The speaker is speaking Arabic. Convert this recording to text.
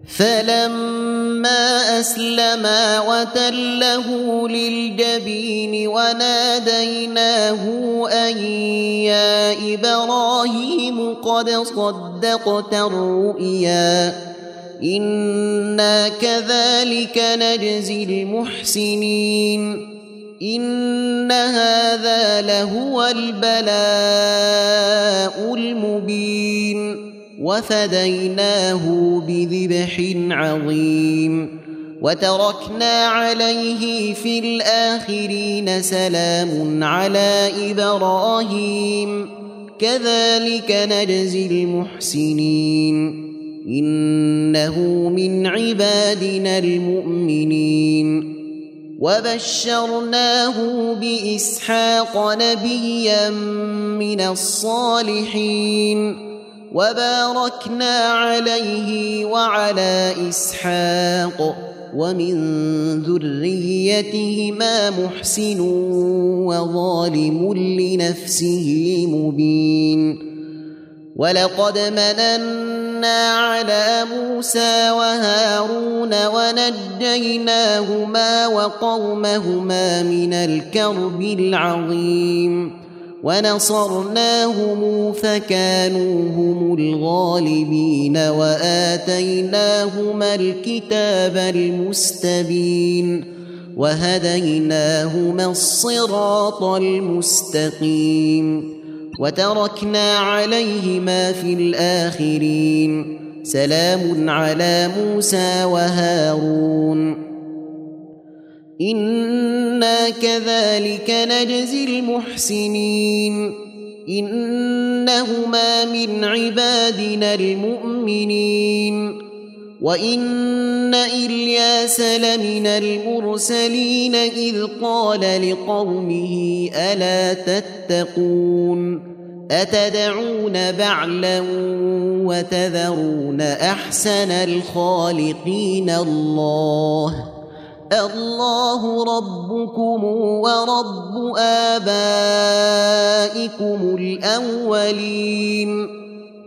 فلما أسلما وتله للجبين وناديناه أن يا إبراهيم قد صدقت الرؤيا إنا كذلك نجزي المحسنين إن هذا لهو البلاء المبين وفديناه بذبح عظيم وتركنا عليه في الآخرين سلام على إبراهيم كذلك نجزي المحسنين إنه من عبادنا المؤمنين وبشرناه بإسحاق نبيا من الصالحين وباركنا عليه وعلى إسحاق ومن ذريتهما محسن وظالم لنفسه مبين ولقد مننا على موسى وهارون ونجيناهما وقومهما من الكرب العظيم ونصرناهم فكانوا هم الغالبين وآتيناهما الكتاب المستبين وهديناهما الصراط المستقيم وتركنا عليهما في الآخرين سلام على موسى وهارون إنا كذلك نجزي المحسنين إنهما من عبادنا المؤمنين وإن إلياس لمن المرسلين إذ قال لقومه ألا تتقون أتدعون بعلا وتذرون أحسن الخالقين الله ربكم ورب آبائكم الأولين